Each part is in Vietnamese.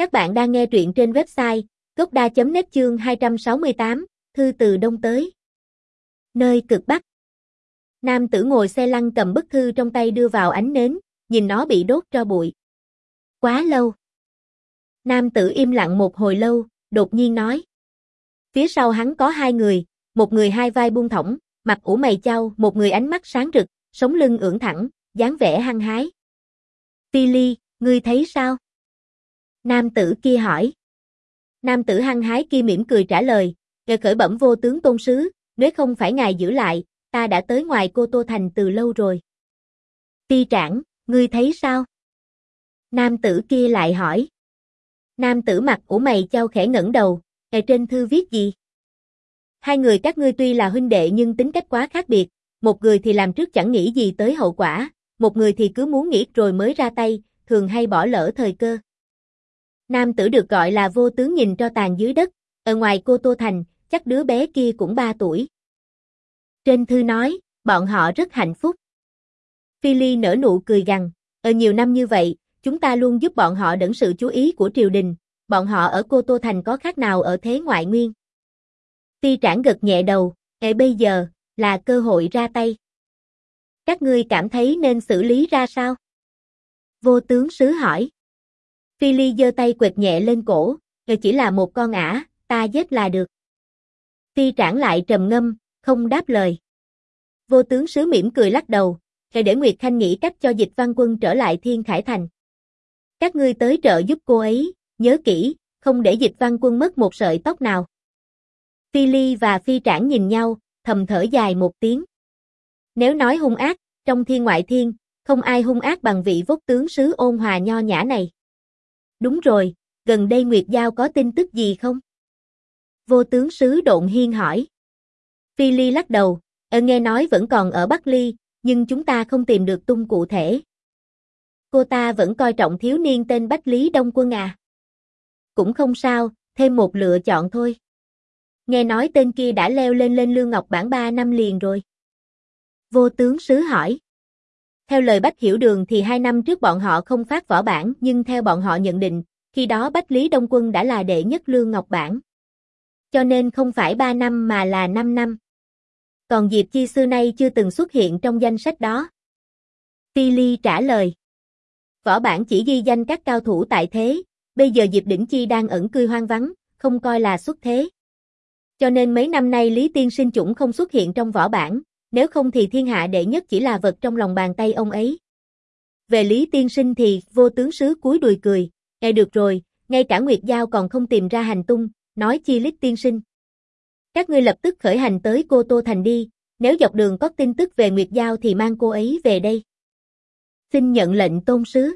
Các bạn đang nghe truyện trên website gocda.net chương 268, thư từ Đông tới. Nơi cực Bắc. Nam tử ngồi xe lăn cầm bức thư trong tay đưa vào ánh nến, nhìn nó bị đốt tro bụi. Quá lâu. Nam tử im lặng một hồi lâu, đột nhiên nói. Phía sau hắn có hai người, một người hai vai buông thõng, mặt ủ mày chau, một người ánh mắt sáng rực, sống lưng ưỡn thẳng, dáng vẻ hăng hái. Phi Ly, ngươi thấy sao? Nam tử kia hỏi. Nam tử hăng hái kia mỉm cười trả lời, ngài khởi bẩm vô tướng tôn sứ, nếu không phải ngài giữ lại, ta đã tới ngoài Cô Tô Thành từ lâu rồi. Ti Trảng, ngươi thấy sao? Nam tử kia lại hỏi. Nam tử mặt ủ mày chau khẽ ngẩng đầu, ngài trên thư viết gì? Hai người các ngươi tuy là huynh đệ nhưng tính cách quá khác biệt, một người thì làm trước chẳng nghĩ gì tới hậu quả, một người thì cứ muốn nghĩ rồi mới ra tay, thường hay bỏ lỡ thời cơ. Nam tử được gọi là vô tướng nhìn tro tàn dưới đất, ở ngoài Cô Tô Thành, chắc đứa bé kia cũng 3 tuổi. Trên thư nói, bọn họ rất hạnh phúc. Phi Ly nở nụ cười gằn, ở nhiều năm như vậy, chúng ta luôn giúp bọn họ đẫn sự chú ý của triều đình, bọn họ ở Cô Tô Thành có khác nào ở thế ngoại nguyên. Ti Trảng gật nhẹ đầu, bây giờ, là cơ hội ra tay. Các ngươi cảm thấy nên xử lý ra sao? Vô tướng sứ hỏi. Phi Ly giơ tay quệt nhẹ lên cổ, chỉ là một con ả, ta giết là được. Ti Trảng lại trầm ngâm, không đáp lời. Vô tướng sứ mỉm cười lắc đầu, để Nguyệt Khanh nghĩ cách cho Dịch Văn Quân trở lại Thiên Khải Thành. Các ngươi tới trợ giúp cô ấy, nhớ kỹ, không để Dịch Văn Quân mất một sợi tóc nào. Phi Ly và Phi Trảng nhìn nhau, thầm thở dài một tiếng. Nếu nói hung ác, trong thiên ngoại thiên, không ai hung ác bằng vị Vốc tướng sứ ôn hòa nho nhã này. Đúng rồi, gần đây Nguyệt Giao có tin tức gì không? Vô tướng sứ Độn Hiên hỏi. Phi Ly lắc đầu, nghe nói vẫn còn ở Bắc Ly, nhưng chúng ta không tìm được tung cụ thể. Cô ta vẫn coi trọng thiếu niên tên Bách Lý Đông Quân à? Cũng không sao, thêm một lựa chọn thôi. Nghe nói tên kia đã leo lên Lương Ngọc Bản 3 năm liền rồi. Vô tướng sứ hỏi. Theo lời Bách Hiểu Đường thì 2 năm trước bọn họ không phát võ bản, nhưng theo bọn họ nhận định, khi đó Bách Lý Đông Quân đã là đệ nhất Lương Ngọc Bản. Cho nên không phải 3 năm mà là 5 năm. Còn Diệp Chi xưa nay chưa từng xuất hiện trong danh sách đó. Phi Ly trả lời. Võ bản chỉ ghi danh các cao thủ tại thế, bây giờ Diệp Đỉnh Chi đang ẩn cư hoang vắng, không coi là xuất thế. Cho nên mấy năm nay Lý Tiên Sinh chủng không xuất hiện trong võ bản, nếu không thì thiên hạ đệ nhất chỉ là vật trong lòng bàn tay ông ấy. Về Lý Tiên Sinh thì vô tướng sứ cúi đùi cười, được rồi, ngay cả Nguyệt Giao còn không tìm ra hành tung, nói chi Lý Tiên Sinh. Các ngươi lập tức khởi hành tới Cô Tô Thành đi, nếu dọc đường có tin tức về Nguyệt Giao thì mang cô ấy về đây. Xin nhận lệnh tôn sứ.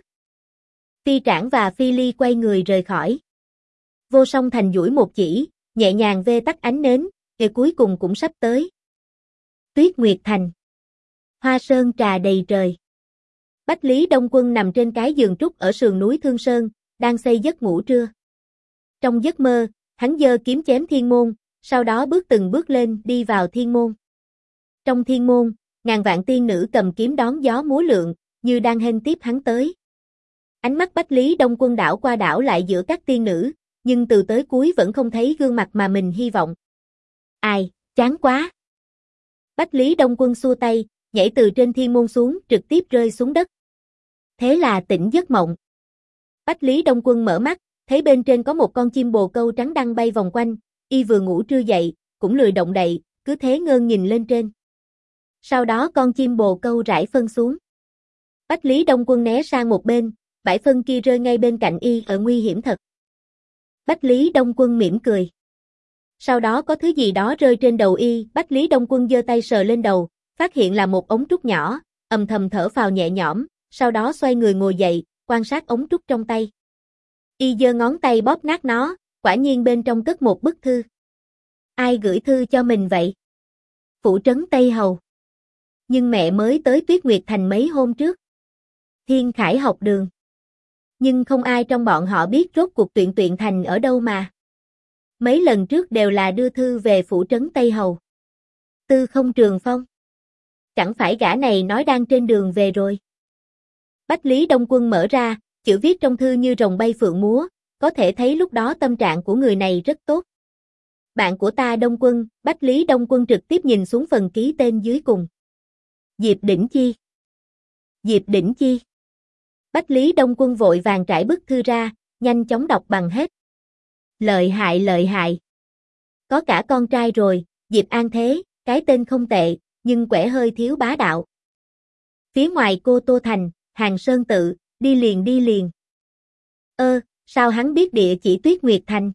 Ti Trảng và Phi Ly quay người rời khỏi. Vô Song Thành duỗi một chỉ, nhẹ nhàng vê tắt ánh nến, ngày cuối cùng cũng sắp tới. Tuyết Nguyệt Thành. Hoa sơn trà đầy trời. Bách Lý Đông Quân nằm trên cái giường trúc ở sườn núi Thương Sơn, đang xây giấc ngủ trưa. Trong giấc mơ, hắn giơ kiếm chém thiên môn, sau đó bước từng bước lên đi vào thiên môn. Trong thiên môn, ngàn vạn tiên nữ cầm kiếm đón gió múa lượn, như đang hênh tiếp hắn tới. Ánh mắt Bách Lý Đông Quân đảo qua đảo lại giữa các tiên nữ, nhưng từ tới cuối vẫn không thấy gương mặt mà mình hy vọng. Ai, chán quá. Bách Lý Đông Quân xua tay, nhảy từ trên thiên môn xuống, trực tiếp rơi xuống đất. Thế là tỉnh giấc mộng. Bách Lý Đông Quân mở mắt, thấy bên trên có một con chim bồ câu trắng đang bay vòng quanh, y vừa ngủ trưa dậy, cũng lười động đậy, cứ thế ngơ nhìn lên trên. Sau đó con chim bồ câu rải phân xuống. Bách Lý Đông Quân né sang một bên, bãi phân kia rơi ngay bên cạnh y, ở nguy hiểm thật. Bách Lý Đông Quân mỉm cười. Sau đó có thứ gì đó rơi trên đầu y, Bách Lý Đông Quân giơ tay sờ lên đầu, phát hiện là một ống trúc nhỏ, âm thầm thở phào nhẹ nhõm, sau đó xoay người ngồi dậy, quan sát ống trúc trong tay. Y giơ ngón tay bóp nát nó, quả nhiên bên trong cất một bức thư. Ai gửi thư cho mình vậy? Phủ trấn Tây Hầu. Nhưng mẹ mới tới Tuyết Nguyệt Thành mấy hôm trước. Thiên Khải học đường. Nhưng không ai trong bọn họ biết rốt cuộc Tuyện Thành ở đâu mà. Mấy lần trước đều là đưa thư về phủ trấn Tây Hầu. Tư Không Trường Phong. Chẳng phải gã này nói đang trên đường về rồi. Bách Lý Đông Quân mở ra, chữ viết trong thư như rồng bay phượng múa, có thể thấy lúc đó tâm trạng của người này rất tốt. Bạn của ta Đông Quân, Bách Lý Đông Quân trực tiếp nhìn xuống phần ký tên dưới cùng. Diệp Đỉnh Chi. Diệp Đỉnh Chi. Bách Lý Đông Quân vội vàng trải bức thư ra, nhanh chóng đọc bằng hết. Lợi hại lợi hại. Có cả con trai rồi, Diệp An Thế, cái tên không tệ, nhưng quẻ hơi thiếu bá đạo. Phía ngoài Cô Tô Thành, Hàng Sơn Tự, đi liền đi liền. Sao hắn biết địa chỉ Tuyết Nguyệt Thành?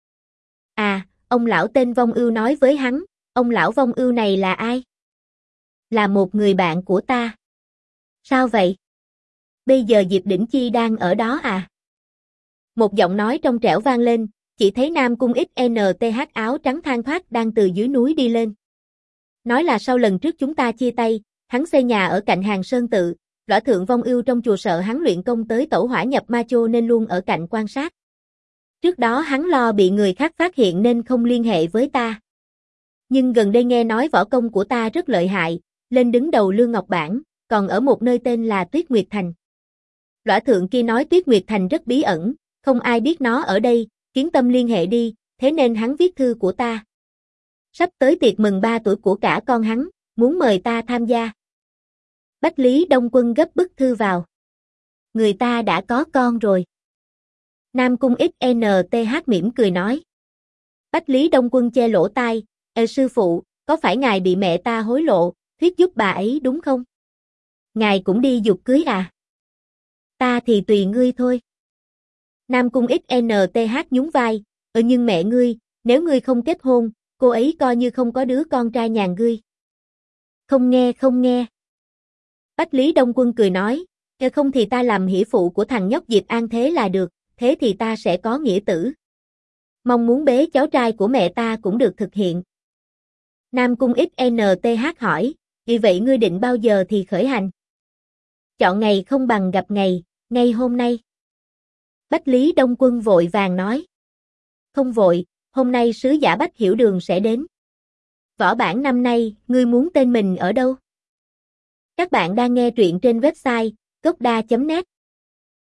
À, ông lão tên Vong Ưu nói với hắn, ông lão Vong Ưu này là ai? Là một người bạn của ta. Sao vậy? Bây giờ Diệp Đỉnh Chi đang ở đó à? Một giọng nói trong trẻo vang lên, chỉ thấy Nam Cung XNTH áo trắng than thoát đang từ dưới núi đi lên. Nói là sau lần trước chúng ta chia tay, hắn xây nhà ở cạnh Hàng Sơn Tự, Lõa Thượng Vong Ưu trong chùa sợ hắn luyện công tới tẩu hỏa nhập ma chô nên luôn ở cạnh quan sát. Trước đó hắn lo bị người khác phát hiện nên không liên hệ với ta. Nhưng gần đây nghe nói võ công của ta rất lợi hại, lên đứng đầu Lương Ngọc Bảng, còn ở một nơi tên là Tuyết Nguyệt Thành. Lõa Thượng kia nói Tuyết Nguyệt Thành rất bí ẩn, không ai biết nó ở đây, Kiến Tâm liên hệ đi, thế nên hắn viết thư của ta. Sắp tới tiệc mừng 3 tuổi của cả con hắn, muốn mời ta tham gia. Bách Lý Đông Quân gấp bức thư vào. Người ta đã có con rồi. Nam Cung XNTH mỉm cười nói. Bách Lý Đông Quân che lỗ tai, sư phụ, có phải ngài bị mẹ ta hối lộ, thuyết giúp bà ấy đúng không? Ngài cũng đi giục cưới à? Ta thì tùy ngươi thôi. Nam Cung XNTH nhún vai, nhưng mẹ ngươi, nếu ngươi không kết hôn, cô ấy coi như không có đứa con trai nhà ngươi. Không nghe không nghe. Bách Lý Đông Quân cười nói, không thì ta làm hỷ phụ của thằng nhóc Diệp An Thế là được, thế thì ta sẽ có nghĩa tử. Mong muốn bế cháu trai của mẹ ta cũng được thực hiện. Nam Cung XNTH hỏi, vì vậy ngươi định bao giờ thì khởi hành? Chọn ngày không bằng gặp ngày, ngay hôm nay. Bách Lý Đông Quân vội vàng nói. Không vội, hôm nay sứ giả Bách Hiểu Đường sẽ đến. Võ bản năm nay, ngươi muốn tên mình ở đâu? Các bạn đang nghe truyện trên website gocda.net